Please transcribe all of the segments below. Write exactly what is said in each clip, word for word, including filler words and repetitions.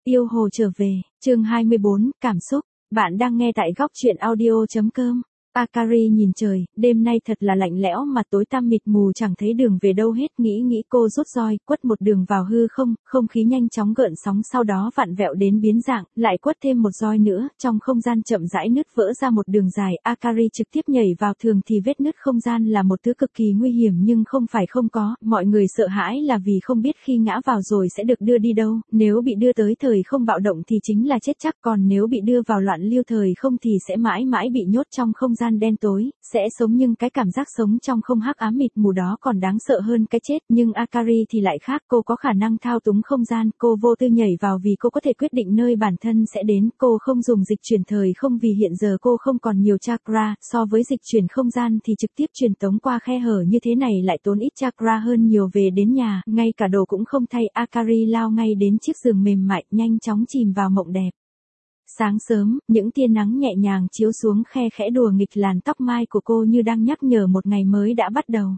Yêu hồ trở về, chương hai mươi bốn, cảm xúc. Bạn đang nghe tại góc truyện audio chấm com. Akari nhìn trời, đêm nay thật là lạnh lẽo mà tối tăm mịt mù chẳng thấy đường về đâu hết, nghĩ nghĩ cô rút roi, quất một đường vào hư không, không khí nhanh chóng gợn sóng sau đó vặn vẹo đến biến dạng, lại quất thêm một roi nữa, trong không gian chậm rãi nứt vỡ ra một đường dài, Akari trực tiếp nhảy vào. Thường thì vết nứt không gian là một thứ cực kỳ nguy hiểm nhưng không phải không có, mọi người sợ hãi là vì không biết khi ngã vào rồi sẽ được đưa đi đâu, nếu bị đưa tới thời không bạo động thì chính là chết chắc, còn nếu bị đưa vào loạn lưu thời không thì sẽ mãi mãi bị nhốt trong không gian đen tối, sẽ sống nhưng cái cảm giác sống trong không hắc ám mịt mù đó còn đáng sợ hơn cái chết, nhưng Akari thì lại khác, cô có khả năng thao túng không gian, cô vô tư nhảy vào vì cô có thể quyết định nơi bản thân sẽ đến, cô không dùng dịch chuyển thời không vì hiện giờ cô không còn nhiều chakra, so với dịch chuyển không gian thì trực tiếp truyền tống qua khe hở như thế này lại tốn ít chakra hơn nhiều. Về đến nhà, ngay cả đồ cũng không thay, Akari lao ngay đến chiếc giường mềm mại, nhanh chóng chìm vào mộng đẹp. Sáng sớm, những tia nắng nhẹ nhàng chiếu xuống khe khẽ đùa nghịch làn tóc mai của cô như đang nhắc nhở một ngày mới đã bắt đầu.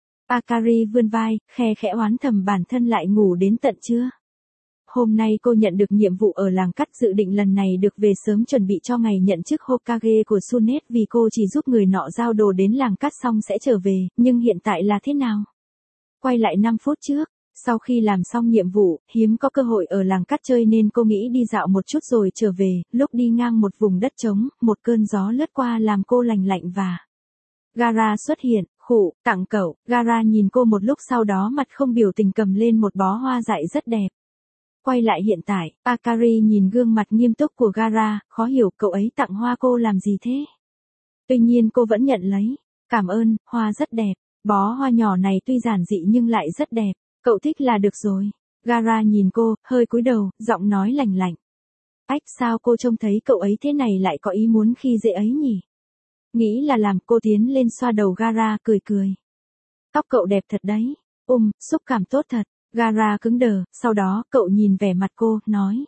Akari vươn vai, khe khẽ oán thầm bản thân lại ngủ đến tận trưa. Hôm nay cô nhận được nhiệm vụ ở làng cắt, dự định lần này được về sớm chuẩn bị cho ngày nhận chức Hokage của Sunet vì cô chỉ giúp người nọ giao đồ đến làng cắt xong sẽ trở về, nhưng hiện tại là thế nào? Quay lại năm phút trước. Sau khi làm xong nhiệm vụ, hiếm có cơ hội ở làng cắt chơi nên cô nghĩ đi dạo một chút rồi trở về, lúc đi ngang một vùng đất trống, một cơn gió lướt qua làm cô lành lạnh và Gaara xuất hiện, khụ, tặng cậu, Gaara nhìn cô một lúc sau đó mặt không biểu tình cầm lên một bó hoa dại rất đẹp. Quay lại hiện tại, Akari nhìn gương mặt nghiêm túc của Gaara, khó hiểu cậu ấy tặng hoa cô làm gì thế? Tuy nhiên cô vẫn nhận lấy, cảm ơn, hoa rất đẹp, bó hoa nhỏ này tuy giản dị nhưng lại rất đẹp. Cậu thích là được rồi. Gaara nhìn cô, hơi cúi đầu, giọng nói lành lạnh. Ách, sao cô trông thấy cậu ấy thế này lại có ý muốn khi dễ ấy nhỉ? Nghĩ là làm, cô tiến lên xoa đầu Gaara, cười cười. Tóc cậu đẹp thật đấy. Um, xúc cảm tốt thật. Gaara cứng đờ, sau đó cậu nhìn vẻ mặt cô, nói.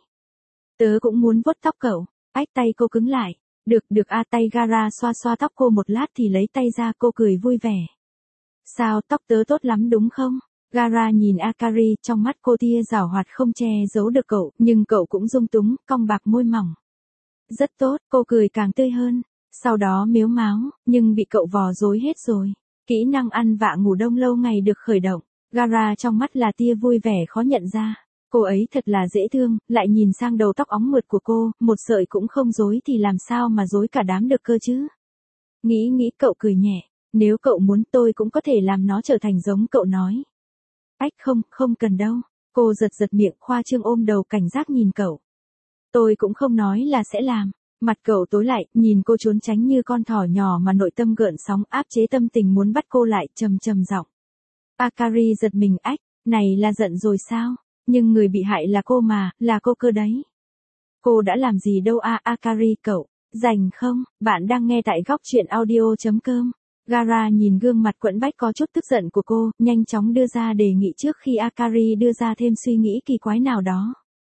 Tớ cũng muốn vuốt tóc cậu. Ách, tay cô cứng lại. Được, được a tay Gaara xoa xoa tóc cô một lát thì lấy tay ra, cô cười vui vẻ. Sao, tóc tớ tốt lắm đúng không? Gaara nhìn Akari, trong mắt cô tia giảo hoạt không che giấu được cậu, nhưng cậu cũng dung túng, cong bạc môi mỏng. Rất tốt, cô cười càng tươi hơn. Sau đó mếu máo, nhưng bị cậu vò rối hết rồi. Kỹ năng ăn vạ ngủ đông lâu ngày được khởi động. Gaara trong mắt là tia vui vẻ khó nhận ra. Cô ấy thật là dễ thương, lại nhìn sang đầu tóc óng mượt của cô, một sợi cũng không rối thì làm sao mà rối cả đám được cơ chứ. Nghĩ nghĩ cậu cười nhẹ. Nếu cậu muốn tôi cũng có thể làm nó trở thành giống cậu nói. Ách không, không cần đâu. Cô giật giật miệng, khoa trương ôm đầu cảnh giác nhìn cậu. Tôi cũng không nói là sẽ làm. Mặt cậu tối lại, nhìn cô trốn tránh như con thỏ nhỏ mà nội tâm gợn sóng, áp chế tâm tình muốn bắt cô lại, trầm trầm giọng. Akari giật mình, ách, này là giận rồi sao? Nhưng người bị hại là cô mà, là cô cơ đấy. Cô đã làm gì đâu a à, Akari cậu, rảnh không? Bạn đang nghe tại góc truyện audio chấm com. Gaara nhìn gương mặt quẫn bách có chút tức giận của cô, nhanh chóng đưa ra đề nghị trước khi Akari đưa ra thêm suy nghĩ kỳ quái nào đó.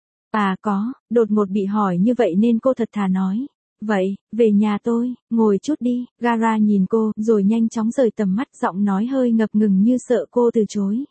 À có, đột ngột bị hỏi như vậy nên cô thật thà nói. Vậy, về nhà tôi, ngồi chút đi. Gaara nhìn cô, rồi nhanh chóng rời tầm mắt, giọng nói hơi ngập ngừng như sợ cô từ chối.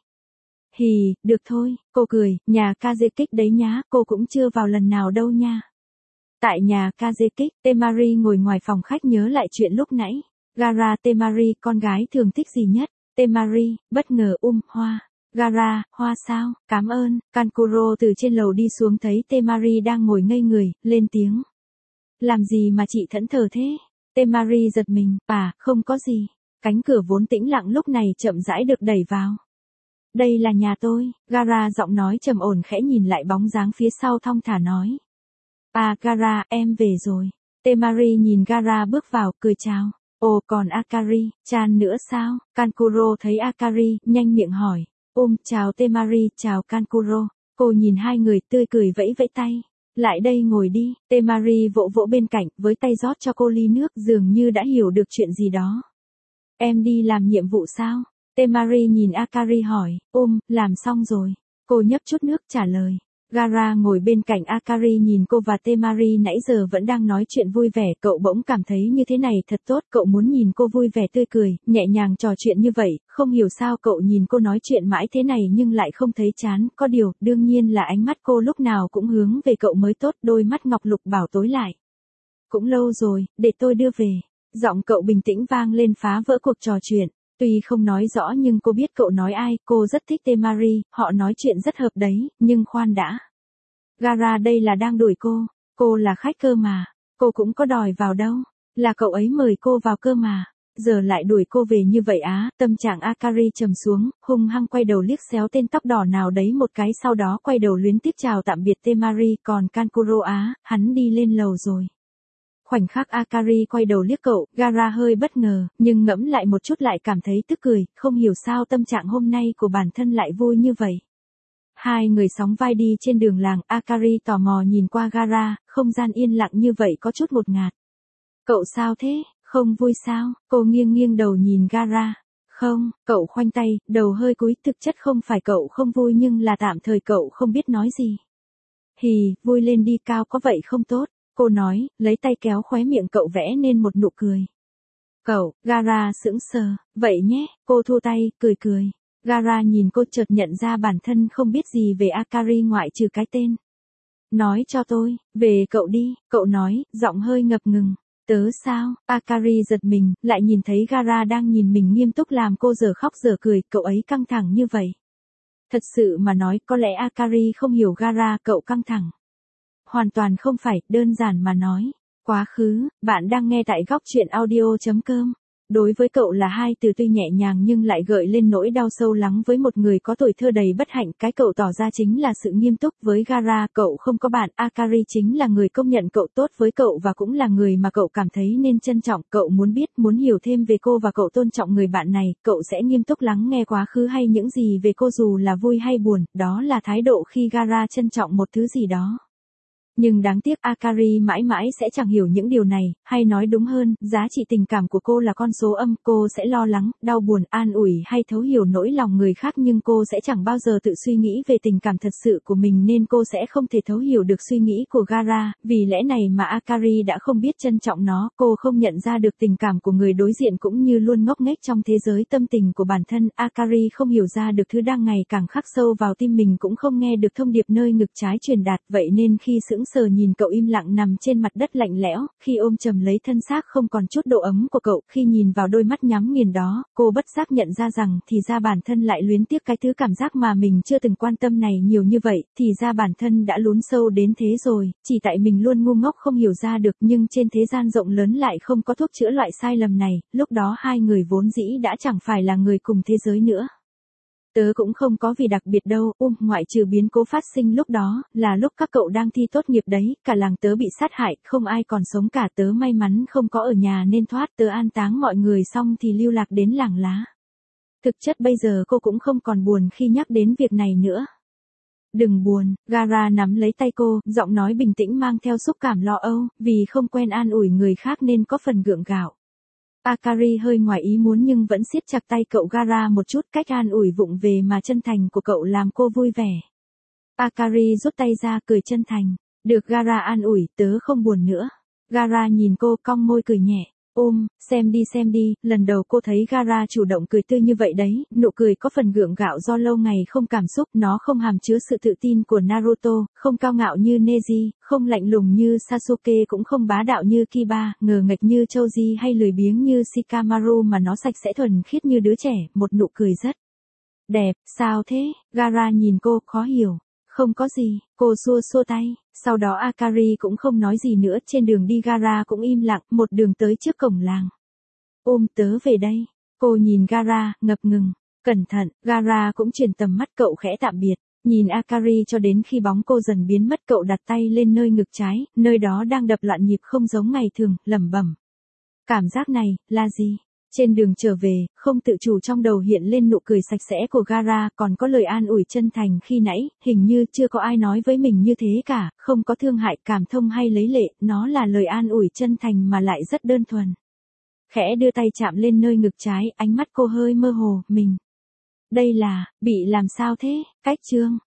Hì, được thôi, cô cười, nhà Kazekik đấy nhá, cô cũng chưa vào lần nào đâu nha. Tại nhà Kazekik, Temari ngồi ngoài phòng khách nhớ lại chuyện lúc nãy. Gaara, Temari, con gái thường thích gì nhất? Temari, bất ngờ um, hoa. Gaara, hoa sao? Cảm ơn. Kankuro từ trên lầu đi xuống thấy Temari đang ngồi ngây người, lên tiếng. Làm gì mà chị thẫn thờ thế? Temari giật mình, à, không có gì. Cánh cửa vốn tĩnh lặng lúc này chậm rãi được đẩy vào. Đây là nhà tôi. Gaara giọng nói trầm ổn khẽ nhìn lại bóng dáng phía sau thong thả nói. À Gaara, em về rồi. Temari nhìn Gaara bước vào, cười chào. Ồ còn Akari, chan nữa sao? Kankuro thấy Akari, nhanh miệng hỏi. Ôm, chào Temari, chào Kankuro. Cô nhìn hai người tươi cười vẫy vẫy tay. Lại đây ngồi đi. Temari vỗ vỗ bên cạnh, với tay rót cho cô ly nước, dường như đã hiểu được chuyện gì đó. Em đi làm nhiệm vụ sao? Temari nhìn Akari hỏi. Ôm, làm xong rồi. Cô nhấp chút nước trả lời. Gara ngồi bên cạnh Akari nhìn cô và Temari nãy giờ vẫn đang nói chuyện vui vẻ, cậu bỗng cảm thấy như thế này thật tốt, cậu muốn nhìn cô vui vẻ tươi cười, nhẹ nhàng trò chuyện như vậy, không hiểu sao cậu nhìn cô nói chuyện mãi thế này nhưng lại không thấy chán, có điều, đương nhiên là ánh mắt cô lúc nào cũng hướng về cậu mới tốt, đôi mắt ngọc lục bảo tối lại. Cũng lâu rồi, để tôi đưa về. Giọng cậu bình tĩnh vang lên phá vỡ cuộc trò chuyện. Tuy không nói rõ nhưng cô biết cậu nói ai, cô rất thích Temari, họ nói chuyện rất hợp đấy, nhưng khoan đã. Gara đây là đang đuổi cô, cô là khách cơ mà, cô cũng có đòi vào đâu, là cậu ấy mời cô vào cơ mà, giờ lại đuổi cô về như vậy á, tâm trạng Akari trầm xuống, hung hăng quay đầu liếc xéo tên tóc đỏ nào đấy một cái sau đó quay đầu luyến tiếc chào tạm biệt Temari, còn Kankuro á, hắn đi lên lầu rồi. Khoảnh khắc Akari quay đầu liếc cậu, Gara hơi bất ngờ, nhưng ngẫm lại một chút lại cảm thấy tức cười, không hiểu sao tâm trạng hôm nay của bản thân lại vui như vậy. Hai người sóng vai đi trên đường làng, Akari tò mò nhìn qua Gara, không gian yên lặng như vậy có chút ngột ngạt. Cậu sao thế, không vui sao? Cô nghiêng nghiêng đầu nhìn Gara. Không, cậu khoanh tay, đầu hơi cúi, thực chất không phải cậu không vui nhưng là tạm thời cậu không biết nói gì. Hì, vui lên đi, cao có vậy không tốt. Cô nói, lấy tay kéo khóe miệng cậu vẽ nên một nụ cười. Cậu, Gara sững sờ, vậy nhé, cô thu tay, cười cười. Gara nhìn cô chợt nhận ra bản thân không biết gì về Akari ngoại trừ cái tên. Nói cho tôi, về cậu đi, cậu nói, giọng hơi ngập ngừng. Tớ sao? Akari giật mình, lại nhìn thấy Gara đang nhìn mình nghiêm túc làm cô giờ khóc giờ cười, cậu ấy căng thẳng như vậy. Thật sự mà nói, có lẽ Akari không hiểu Gara, cậu căng thẳng. Hoàn toàn không phải, đơn giản mà nói. Quá khứ, bạn đang nghe tại góc truyện audio chấm com. Đối với cậu là hai từ tuy nhẹ nhàng nhưng lại gợi lên nỗi đau sâu lắng với một người có tuổi thơ đầy bất hạnh. Cái cậu tỏ ra chính là sự nghiêm túc với Gara, cậu không có bạn. Akari chính là người công nhận cậu tốt với cậu và cũng là người mà cậu cảm thấy nên trân trọng. Cậu muốn biết, muốn hiểu thêm về cô và cậu tôn trọng người bạn này. Cậu sẽ nghiêm túc lắng nghe quá khứ hay những gì về cô dù là vui hay buồn. Đó là thái độ khi Gara trân trọng một thứ gì đó. Nhưng đáng tiếc Akari mãi mãi sẽ chẳng hiểu những điều này, hay nói đúng hơn, giá trị tình cảm của cô là con số âm, cô sẽ lo lắng, đau buồn, an ủi hay thấu hiểu nỗi lòng người khác nhưng cô sẽ chẳng bao giờ tự suy nghĩ về tình cảm thật sự của mình nên cô sẽ không thể thấu hiểu được suy nghĩ của Gara, vì lẽ này mà Akari đã không biết trân trọng nó, cô không nhận ra được tình cảm của người đối diện cũng như luôn ngốc nghếch trong thế giới tâm tình của bản thân, Akari không hiểu ra được thứ đang ngày càng khắc sâu vào tim mình cũng không nghe được thông điệp nơi ngực trái truyền đạt, vậy nên khi sững sờ nhìn cậu im lặng nằm trên mặt đất lạnh lẽo, khi ôm chầm lấy thân xác không còn chút độ ấm của cậu, khi nhìn vào đôi mắt nhắm nghiền đó, cô bất giác nhận ra rằng thì ra bản thân lại luyến tiếc cái thứ cảm giác mà mình chưa từng quan tâm này nhiều như vậy, thì ra bản thân đã lún sâu đến thế rồi, chỉ tại mình luôn ngu ngốc không hiểu ra được nhưng trên thế gian rộng lớn lại không có thuốc chữa loại sai lầm này, lúc đó hai người vốn dĩ đã chẳng phải là người cùng thế giới nữa. Tớ cũng không có vì đặc biệt đâu, um, ngoại trừ biến cố phát sinh lúc đó, là lúc các cậu đang thi tốt nghiệp đấy, cả làng tớ bị sát hại, không ai còn sống cả, tớ may mắn không có ở nhà nên thoát, tớ an táng mọi người xong thì lưu lạc đến làng lá. Thực chất bây giờ cô cũng không còn buồn khi nhắc đến việc này nữa. Đừng buồn, Gara nắm lấy tay cô, giọng nói bình tĩnh mang theo xúc cảm lo âu, vì không quen an ủi người khác nên có phần gượng gạo. Akari hơi ngoài ý muốn nhưng vẫn siết chặt tay cậu Gara một chút, cách an ủi vụng về mà chân thành của cậu làm cô vui vẻ. Akari rút tay ra cười chân thành, được Gara an ủi, tớ không buồn nữa. Gara nhìn cô cong môi cười nhẹ, ôm, xem đi xem đi, lần đầu cô thấy Gara chủ động cười tươi như vậy đấy, nụ cười có phần gượng gạo do lâu ngày không cảm xúc, nó không hàm chứa sự tự tin của Naruto, không cao ngạo như Neji, không lạnh lùng như Sasuke cũng không bá đạo như Kiba, ngờ nghệch như Choji hay lười biếng như Shikamaru mà nó sạch sẽ thuần khiết như đứa trẻ, một nụ cười rất đẹp, sao thế? Gara nhìn cô, khó hiểu. Không có gì, cô xua xua tay, sau đó Akari cũng không nói gì nữa, trên đường đi Gara cũng im lặng, một đường tới trước cổng làng. Ôm tớ về đây, cô nhìn Gara, ngập ngừng, cẩn thận, Gara cũng chuyển tầm mắt cậu khẽ tạm biệt, nhìn Akari cho đến khi bóng cô dần biến mất cậu đặt tay lên nơi ngực trái, nơi đó đang đập loạn nhịp không giống ngày thường, lẩm bẩm. Cảm giác này, là gì? Trên đường trở về, không tự chủ trong đầu hiện lên nụ cười sạch sẽ của Gara, còn có lời an ủi chân thành khi nãy, hình như chưa có ai nói với mình như thế cả, không có thương hại, cảm thông hay lấy lệ, nó là lời an ủi chân thành mà lại rất đơn thuần. Khẽ đưa tay chạm lên nơi ngực trái, ánh mắt cô hơi mơ hồ, mình. Đây là, bị làm sao thế, cách chương.